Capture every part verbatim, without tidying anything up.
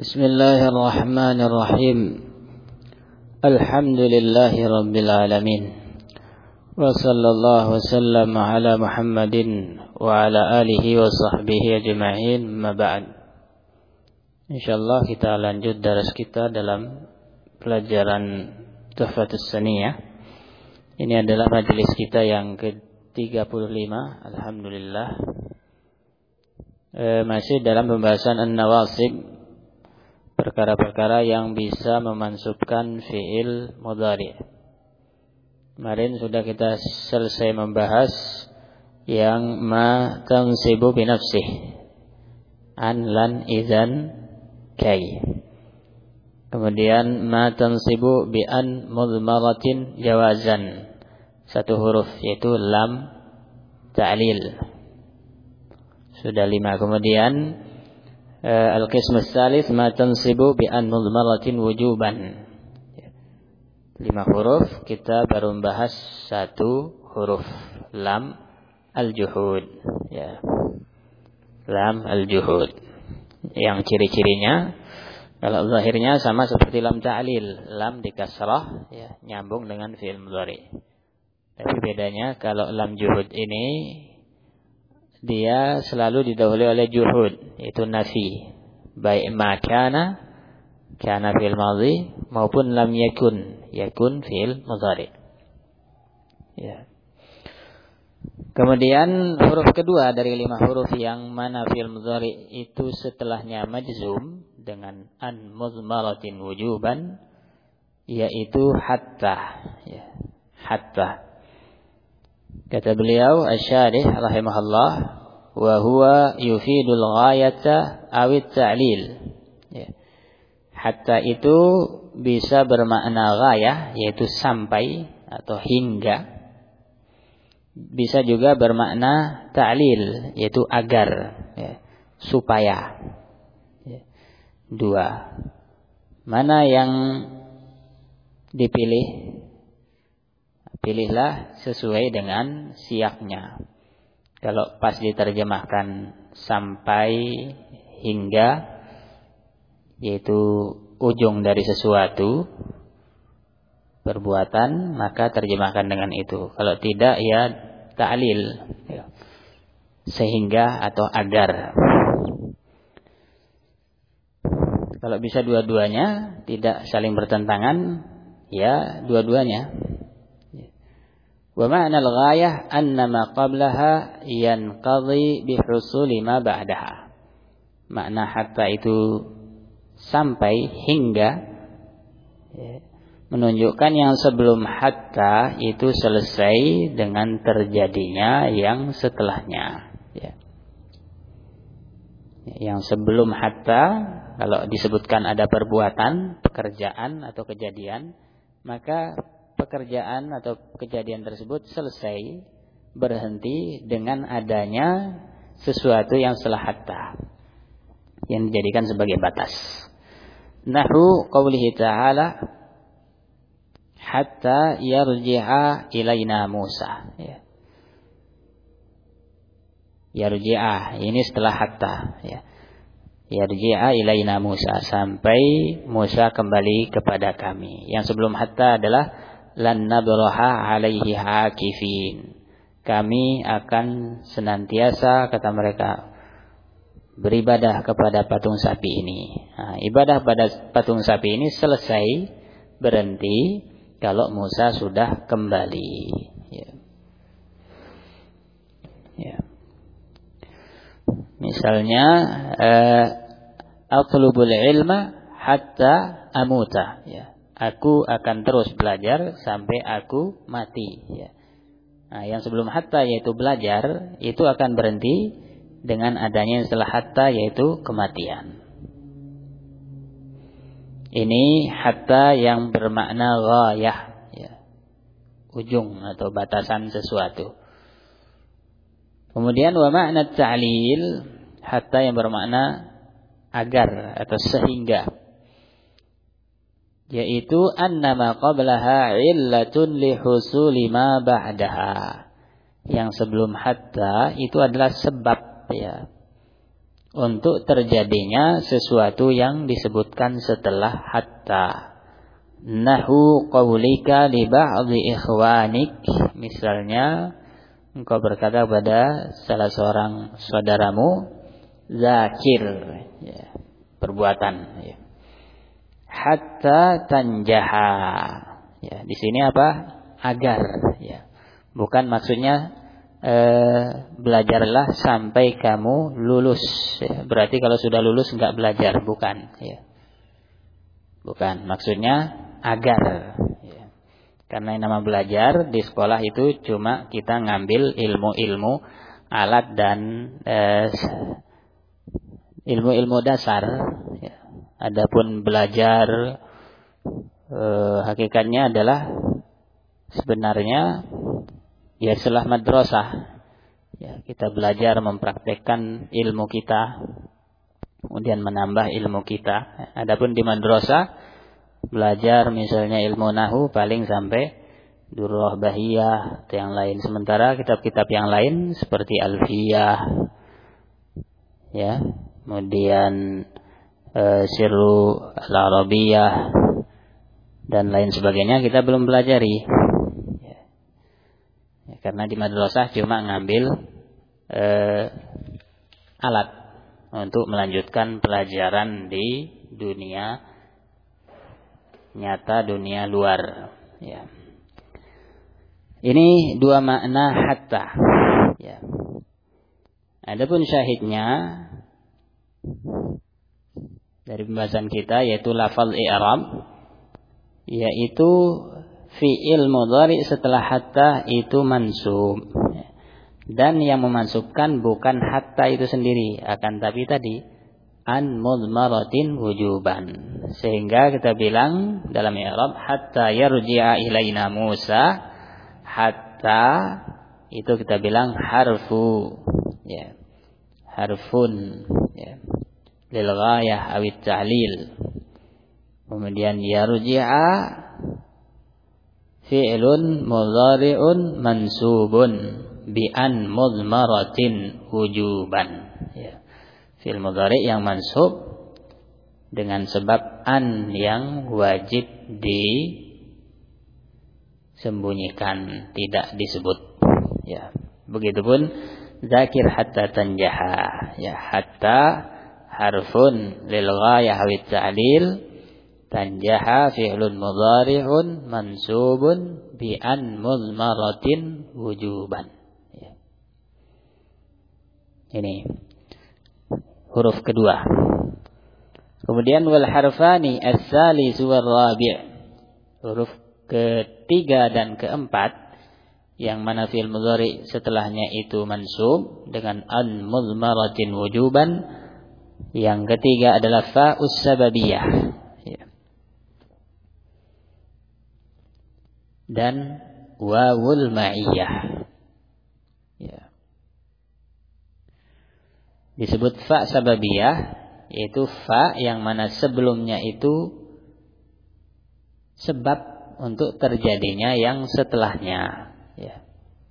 Bismillahirrahmanirrahim. Alhamdulillahi rabbil alamin. Wa sallallahu wasallam ala Muhammadin wa ala alihi wa sahbihi ajma'in. Ma ba'd. Insyaallah kita lanjut daras kita dalam pelajaran Tuhfatus Saniyah. Ini adalah majelis kita yang ke tiga puluh lima. Alhamdulillah. E, masih dalam pembahasan An-Nawasib, perkara-perkara yang bisa memansubkan fi'il mudhari'. Kemarin sudah kita selesai membahas yang ma tansibu binafsih, an, lan, idzan, kai. Kemudian ma tansibu bi an mudmaratin jawazan, satu huruf yaitu lam ta'lil. Sudah lima. Kemudian Al-Qism Ats-Tsalits ma tansibu bi an mudmaratin wujuban. Lima huruf, kita baru membahas satu huruf, lam al-juhud, ya. Lam al-juhud. Yang ciri-cirinya, kalau zahirnya sama seperti lam ta'lil, lam di kasrah, ya, nyambung dengan fi'il mudhari'. Tapi bedanya kalau lam juhud ini dia selalu didahului oleh juhud, itu nafi, baik ma kana, kana fil madhi, maupun lam yakun, yakun fil mudhari. Ya. Kemudian huruf kedua dari lima huruf yang mana fil mudhari itu setelahnya majzum dengan an mudmaratin wujuban, yaitu hatta, ya. Hatta. Kata beliau Asy-Syarih rahimahullah, wa huwa yufidul ghayata awit ta'lil. Ya. Hatta itu bisa bermakna ghayah, yaitu sampai atau hingga. Bisa juga bermakna ta'lil, yaitu agar, ya, supaya. Ya. Dua. Mana yang dipilih? Pilihlah sesuai dengan siaknya. Kalau pas diterjemahkan sampai, hingga, yaitu ujung dari sesuatu perbuatan, maka terjemahkan dengan itu. Kalau tidak, ya ta'lil, ya, sehingga atau agar. Kalau bisa dua-duanya, tidak saling bertentangan, ya dua-duanya. Wa ma'na al-ghayah anna ma qablaha yanqadhi bi husuli ma ba'daha. Makna hatta itu sampai, hingga, ya, menunjukkan yang sebelum hatta itu selesai dengan terjadinya yang setelahnya, ya. Yang sebelum hatta, kalau disebutkan ada perbuatan, pekerjaan atau kejadian, maka pekerjaan atau kejadian tersebut selesai, berhenti dengan adanya sesuatu yang setelah hatta, yang dijadikan sebagai batas. Nahu qaulihi ta'ala hatta yarji'a ilaina Musa, ya. Yarji'a ini setelah hatta, ya. Yarji'a ilaina Musa, sampai Musa kembali kepada kami. Yang sebelum hatta adalah lan nabraha alaihi hakifin, kami akan senantiasa, kata mereka, beribadah kepada patung sapi ini. Nah, ibadah pada patung sapi ini selesai, berhenti kalau Musa sudah kembali, ya. Ya. Misalnya eh, atlubul ilma hatta amuta, ya. Aku akan terus belajar sampai aku mati, ya. Nah, yang sebelum hatta yaitu belajar, itu akan berhenti dengan adanya yang setelah hatta yaitu kematian. Ini hatta yang bermakna ghayah, ya, ujung atau batasan sesuatu. Kemudian wa ma'na ta'lil, hatta yang bermakna agar atau sehingga, yaitu annama qablaha illatun li husuli ma ba'daha. Yang sebelum hatta itu adalah sebab, ya, untuk terjadinya sesuatu yang disebutkan setelah hatta. Nahu qawlika li ba'dhi ikhwanik, misalnya engkau berkata pada salah seorang saudaramu, zakir, ya, perbuatan, ya. Hatta tanjaha, ya, di sini apa? Agar, ya. Bukan maksudnya eh, belajarlah sampai kamu lulus, ya. Berarti kalau sudah lulus enggak belajar, bukan, ya. Bukan, maksudnya agar, ya. Karena yang nama belajar di sekolah itu cuma kita ngambil ilmu-ilmu alat dan eh, ilmu-ilmu dasar, ya. Adapun belajar eh, hakikatnya adalah sebenarnya ya setelah madrasah, ya, kita belajar mempraktekkan ilmu kita, kemudian menambah ilmu kita. Adapun di madrasah belajar misalnya ilmu nahu paling sampai durrah bahiyah atau yang lain. Sementara kitab-kitab yang lain seperti alfiyah, ya, kemudian e, sirru al-arabiyah dan lain sebagainya kita belum pelajari, ya. Ya, karena di madrasah cuma ngambil e, alat untuk melanjutkan pelajaran di dunia nyata, dunia luar, ya. Ini dua makna hatta, ya. Adapun syahidnya dari pembahasan kita yaitu lafaz i'rab, yaitu fi'il mudhari setelah hatta itu mansub. Dan yang memansubkan bukan hatta itu sendiri, akan tapi tadi an mudmaratin wujuban. Sehingga kita bilang dalam i'rab hatta yarji'a ilaina Musa, hatta itu kita bilang harfu, ya, harfun, ya, lil ghayah awit ta'lil. Kemudian yarji'a fi'lun mudhari'un mansubun bi an mudmaratin wujuban, ya. Fi'il mudhari' yang mansub dengan sebab an yang wajib disembunyikan, tidak disebut, ya. Begitupun zakir hatta tanjaha, ya, hatta harfun lil ghayah wa ta'lil, tanjaha fi'lun mudhari'un mansubun bi an mudmaratin wujuban, ya. Ini huruf kedua. Kemudian wal harfani as-salis wal rabi', huruf ketiga dan keempat yang mana fi'il mudhari setelahnya itu mansub dengan an mudmaratin wujuban. Yang ketiga adalah fa'us sababiyah, ya, dan wawul ma'iyah, ya. Disebut fa sababiyah, yaitu fa yang mana sebelumnya itu sebab untuk terjadinya yang setelahnya, ya.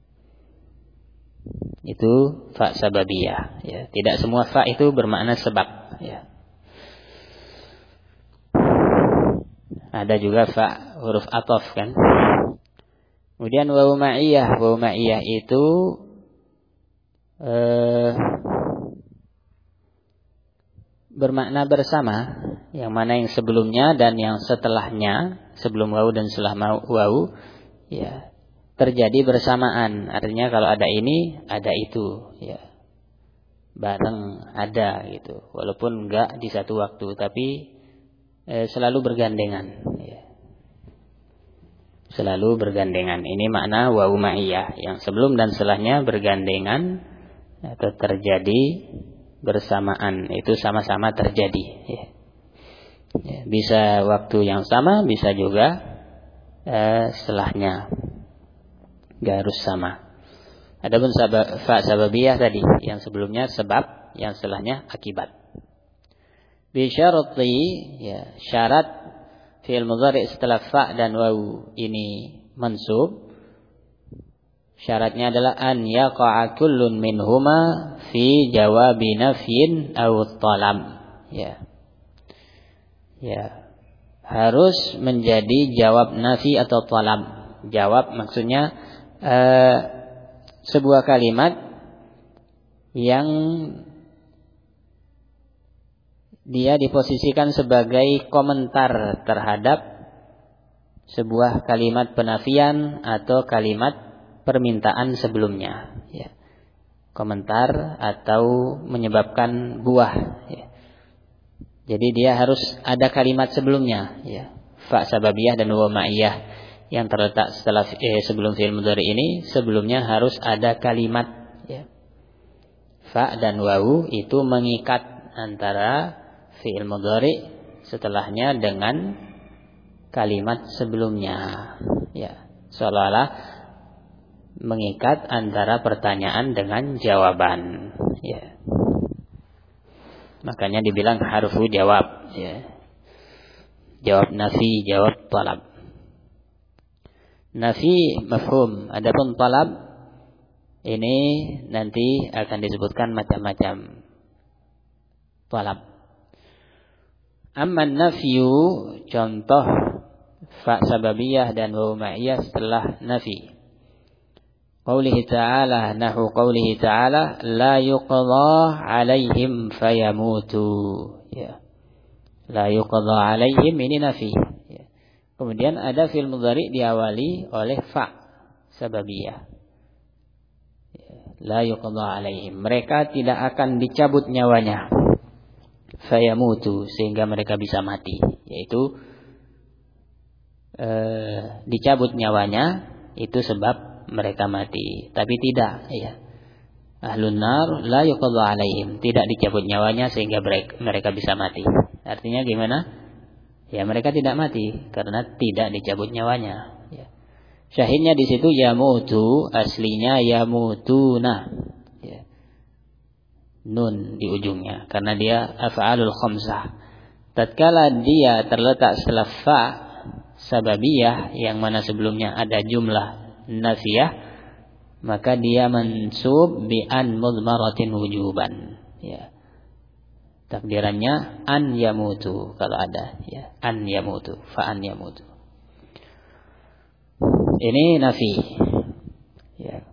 Itu fa sababiyah, ya. Tidak semua fa itu bermakna sebab, ya. Ada juga fa huruf ataf, kan. Kemudian wawu ma'iyah, wawu ma'iyah itu eh, bermakna bersama, yang mana yang sebelumnya dan yang setelahnya, sebelum wawu dan setelah wawu, ya, terjadi bersamaan. Artinya kalau ada ini, ada itu, ya, bareng ada gitu. Walaupun enggak di satu waktu, tapi eh, selalu bergandengan, ya. Selalu bergandengan. Ini makna wawu ma'iyah, yang sebelum dan setelahnya bergandengan atau terjadi bersamaan, itu sama-sama terjadi, ya. Ya, bisa waktu yang sama, bisa juga eh, setelahnya, gak harus sama. Adapun sabab, fa sababiyah tadi, yang sebelumnya sebab, yang setelahnya akibat. Bi syarti, ya, syarat fi'il mudhari setelah fa dan wawu ini mansub. Syaratnya adalah an yaqa'a kullun minhuma fi jawabi nafyin aw talab. Ya. Ya. Harus menjadi jawab nafi atau talab. Jawab maksudnya eh, sebuah kalimat yang dia diposisikan sebagai komentar terhadap sebuah kalimat penafian atau kalimat permintaan sebelumnya, ya. Komentar atau menyebabkan buah, ya. Jadi dia harus ada kalimat sebelumnya, ya. Fa sababiyah dan wa ma'iyah yang terletak setelah eh, sebelum fi'il mudhari ini sebelumnya harus ada kalimat, ya. Fa dan wawu itu mengikat antara fi'il mudhari setelahnya dengan kalimat sebelumnya, ya. Seolah-olah mengikat antara pertanyaan dengan jawaban, ya. Makanya dibilang harfu jawab, ya. Jawab nafi, jawab talab. Nafi mafhum, adapun talab ini nanti akan disebutkan macam-macam talab. Amma nafyu, contoh fa sababiyah dan wawu ma'iyah setelah nafi. Qaulihi ta'ala, nahu qaulihi ta'ala, la yuqadha alaihim fayamutu. Ya. La yuqadha alaihim, ini nafi. Ya. Kemudian ada fi'il mudhari diawali oleh fa sababiyah. La yuqadha alaihim, mereka tidak akan dicabut nyawanya. Fayamutu, sehingga mereka bisa mati, yaitu eh, dicabut nyawanya itu sebab mereka mati. Tapi tidak, ya. Ahlun nar la yuqadha alaihim, tidak dicabut nyawanya sehingga mereka bisa mati. Artinya gimana? Ya, mereka tidak mati karena tidak dicabut nyawanya. Syahidnya di situ yamutu, aslinya yamutuna, ya. Nun di ujungnya karena dia af'alul khamsah. Tatkala dia terletak setelah fa sababiyah yang mana sebelumnya ada jumlah nafiyah, maka dia mansub bi an mudmaratin wujuban, ya. Takdirannya an yamutu kalau ada, ya. An yamutu, fa an yamutu. Ini nafi, ya.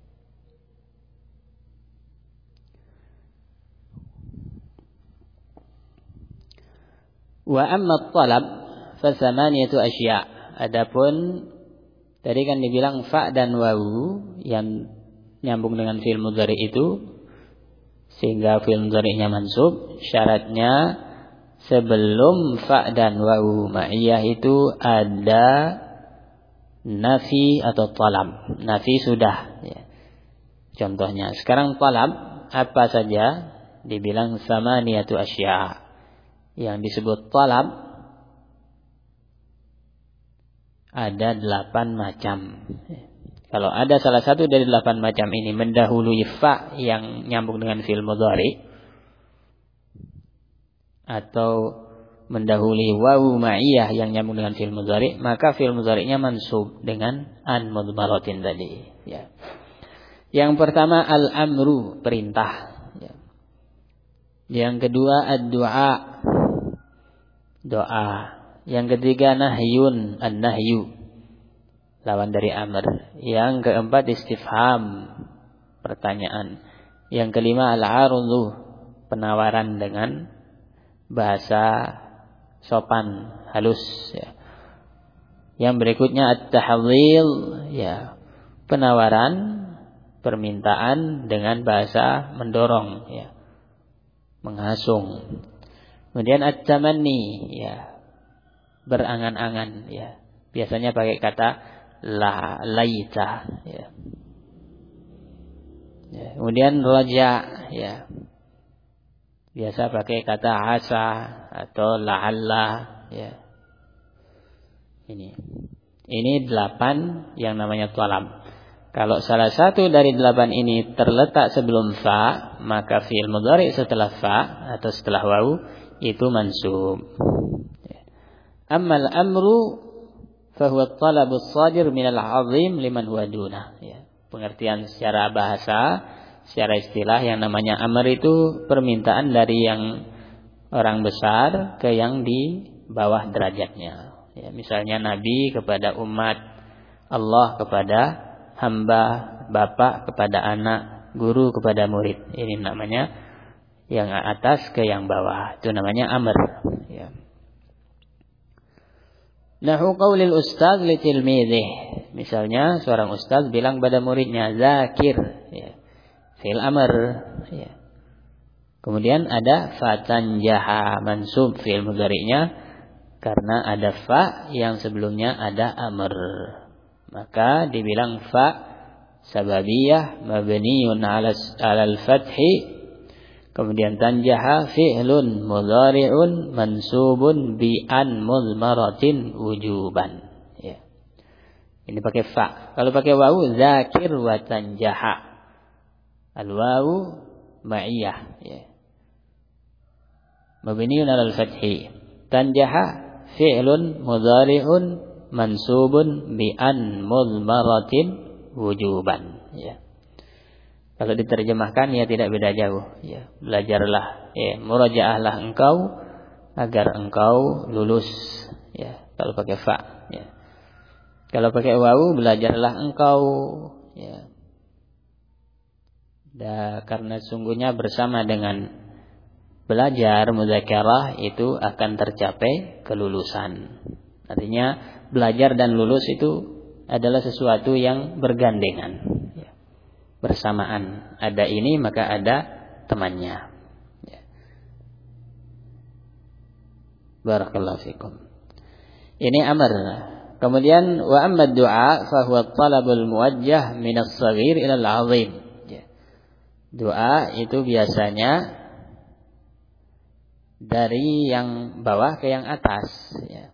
Wa amma talab fa thamaniyatu asya'. Adapun tadi kan dibilang fa dan wawu yang nyambung dengan fi'il mudhari itu sehingga fi'il mudhari'nya mansub, syaratnya sebelum fa dan wawu ma'iyah itu ada nafi atau talab. Nafi sudah, ya. Contohnya sekarang talab apa saja? Dibilang samaniyatu asya'. Yang disebut talab ada delapan macam. Kalau ada salah satu dari delapan macam ini mendahului fa yang nyambung dengan fi'il mudhari atau mendahului wawu ma'iyah yang nyambung dengan fi'il mudhari, maka fi'il mudhari'nya mansub dengan an mudmaratin tadi, ya. Yang pertama al-amru, perintah, ya. Yang kedua ad-du'a, doa. Yang ketiga nahyun, an-nahyu, lawan dari amr. Yang keempat istifham, pertanyaan. Yang kelima al-arudhu, penawaran dengan bahasa sopan, halus, ya. Yang berikutnya at-tahdhil, ya, penawaran, permintaan dengan bahasa mendorong, ya, menghasung. Kemudian at-tamanni, ya, berangan-angan, ya. Biasanya pakai kata la laita, ya. Ya. Kemudian raja, ya. Biasa pakai kata asa atau la'alla, ya. Ini. Ini delapan yang namanya talab. Kalau salah satu dari delapan ini terletak sebelum fa, maka fi'il mudhari setelah fa atau setelah wawu itu mansub. Ammal amru fa huwa at-talabu as-sadir min al-'azim liman huwa dunah, ya. pengertian secara bahasa, secara istilah yang namanya amr itu permintaan dari yang orang besar ke yang di bawah derajatnya. Ya, misalnya Nabi kepada umat, Allah kepada hamba, bapak kepada anak, guru kepada murid. Ini namanya yang atas ke yang bawah. Itu namanya amr. Ya. Nahu qaulil ustaz li tilmidih. Misalnya seorang ustaz bilang pada muridnya, zakir. Ya. Fi'il amr. Ya. Kemudian ada fatanjaha, mansub fi'il mudhari'nya karena ada fa yang sebelumnya ada amr. Maka dibilang fa sababiyah mabniun 'ala 'alal fathi. Kemudian tanjaha fi'lun mudhari'un mansubun bi an mudmaratin wujuban. Ya. Ini pakai fa. Kalau pakai wawu zakir wa tanjaha. Al wawu ma'iyah, ya. Mabniun 'alal fathi. Tanjaha fi'lun mudhari'un mansubun bi an mudmaratin wujuban, ya. Kalau diterjemahkan ya tidak beda jauh, ya. Belajarlah, ya, murajaahlah engkau agar engkau lulus, ya. Kalau pakai fa, ya. Kalau pakai wawu belajarlah engkau, ya. Da, karena sungguhnya bersama dengan belajar mudzakarah itu akan tercapai kelulusan. Artinya belajar dan lulus itu adalah sesuatu yang bergandengan, ya. Bersamaan. Ada ini maka ada temannya. Ya. Barakallahu fikum. Ini amr. Kemudian wa amma du'a fa huwa talabul muwajjah min as-shaghir ila al-'azim. Ya. Doa itu biasanya dari yang bawah ke yang atas, ya.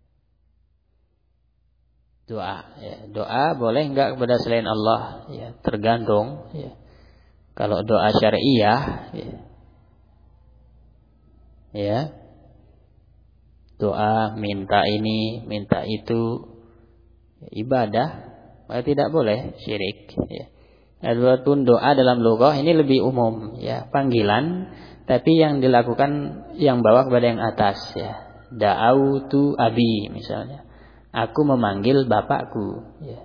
Doa, ya. Doa boleh enggak kepada selain Allah, ya, tergantung, ya. Kalau doa syariah, ya, ya, doa minta ini, minta itu, ya, ibadah, maka tidak boleh syirik, ya. Adapun doa dalam lughah ini lebih umum, ya, panggilan, tapi yang dilakukan yang bawah kepada yang atas, ya. Da'autu abi misalnya. Aku memanggil bapakku, ya.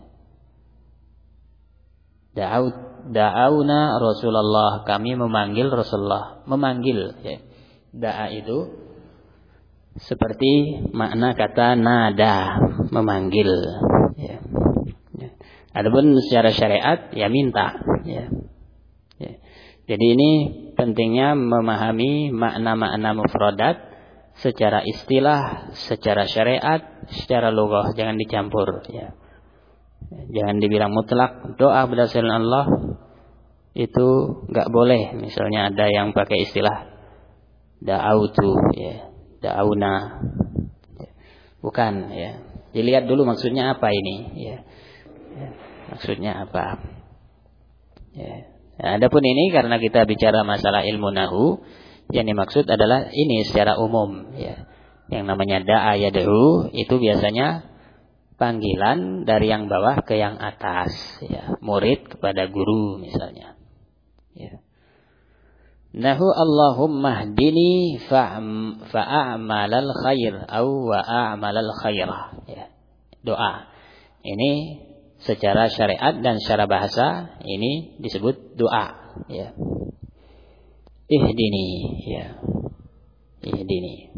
Da'aut da'auna Rasulullah, kami memanggil Rasulullah, memanggil, ya. Da'a itu seperti makna kata nada, memanggil, ya. Ya. Adapun secara syariat ya minta, ya. Ya. Jadi ini pentingnya memahami makna-makna mufradat secara istilah, secara syariat, secara lughah, jangan dicampur, ya. Jangan dibilang mutlak doa berdasarkan Allah itu enggak boleh. Misalnya ada yang pakai istilah da'autu, ya, da'auna. Ya. Bukan, ya. Dilihat dulu maksudnya apa ini, ya. Ya. Maksudnya apa? Ya. Nah, adapun ini karena kita bicara masalah ilmu nahu, yang dimaksud adalah ini secara umum, ya. Yang namanya da'a yad'u itu biasanya panggilan dari yang bawah ke yang atas, ya. Murid kepada guru misalnya, ya. Nahu Allahumma hdini fa'amalal khair au wa'amalal khairah, ya. Doa. Ini secara syariat dan secara bahasa ini disebut doa, ya. Ihdini, ya. Ihdini.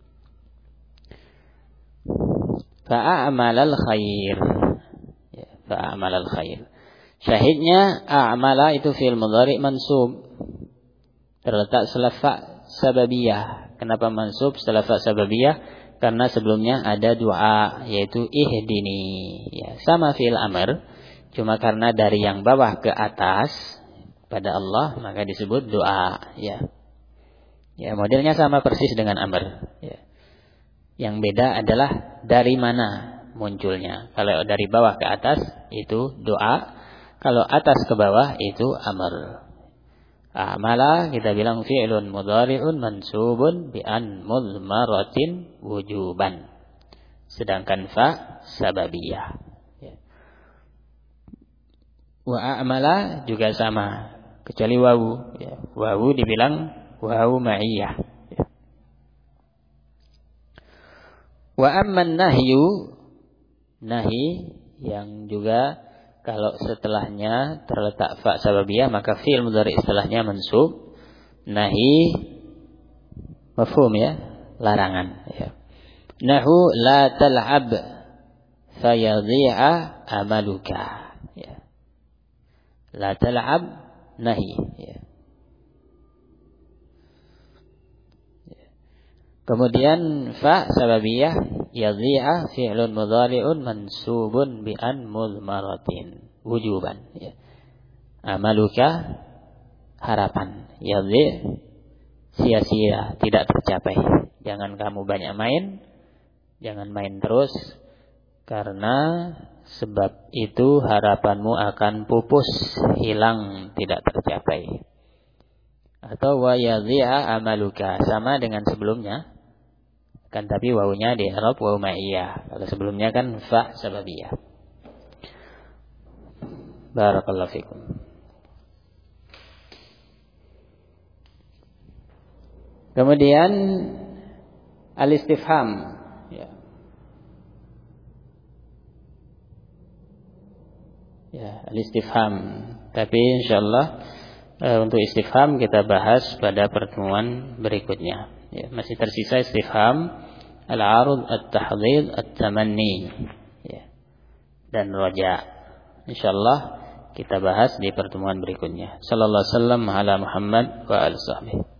Fa'amalal khair. Ya, fa'amalal khair. Syahidnya a'mala itu fi'il mudhari' mansub. Terletak setelah fa sababiyah. Kenapa mansub setelah fa sababiyah? Karena sebelumnya ada doa yaitu ihdini, ya. Sama fi'il amr, cuma karena dari yang bawah ke atas pada Allah maka disebut doa, ya. Ya, modelnya sama persis dengan amr, ya. Yang beda adalah dari mana munculnya. Kalau dari bawah ke atas itu doa, kalau atas ke bawah itu amr. Amala kita bilang fi'lun mudhari'un mansubun bi an mudmaratin wujuban. Sedangkan fa sababiyah. Ya. Wa a'mala juga sama, kecuali wawu. Ya. Wawu dibilang wawu ma'iyah. Ya. Wa amman nahyu, nahi yang juga kalau setelahnya terletak fa sababiyah maka fi'il mudhari istilahnya mansub. Nahi mafhum ya, larangan ya. Nahu la tal'ab fayadhi'a amaluka ya. La tal'ab nahi ya. Kemudian fa sababiyah yadhi'a fi'lun mudhari'un mansubun bi an mudmaratin wujuban ya. Amaluka harapan, yadhi sia-sia, tidak tercapai. Jangan kamu banyak main, jangan main terus, karena sebab itu harapanmu akan pupus, hilang, tidak tercapai. Atau wa yadhi'a amaluka, sama dengan sebelumnya, kan tapi wawunya di i'rab wawu ma'iyah. Kalau sebelumnya kan fa sababiyah. Barakallahu fikum. Kemudian al-istifham ya. Ya, al-istifham. Tapi insyaallah e, untuk istifham kita bahas pada pertemuan berikutnya. Ya, masih tersisa istifham al-arud, at-tahdhid, at-tamanni ya. Dan raja. Insyaallah kita bahas di pertemuan berikutnya. Sallallahu alaihi wasallam ala Muhammad wa alihi.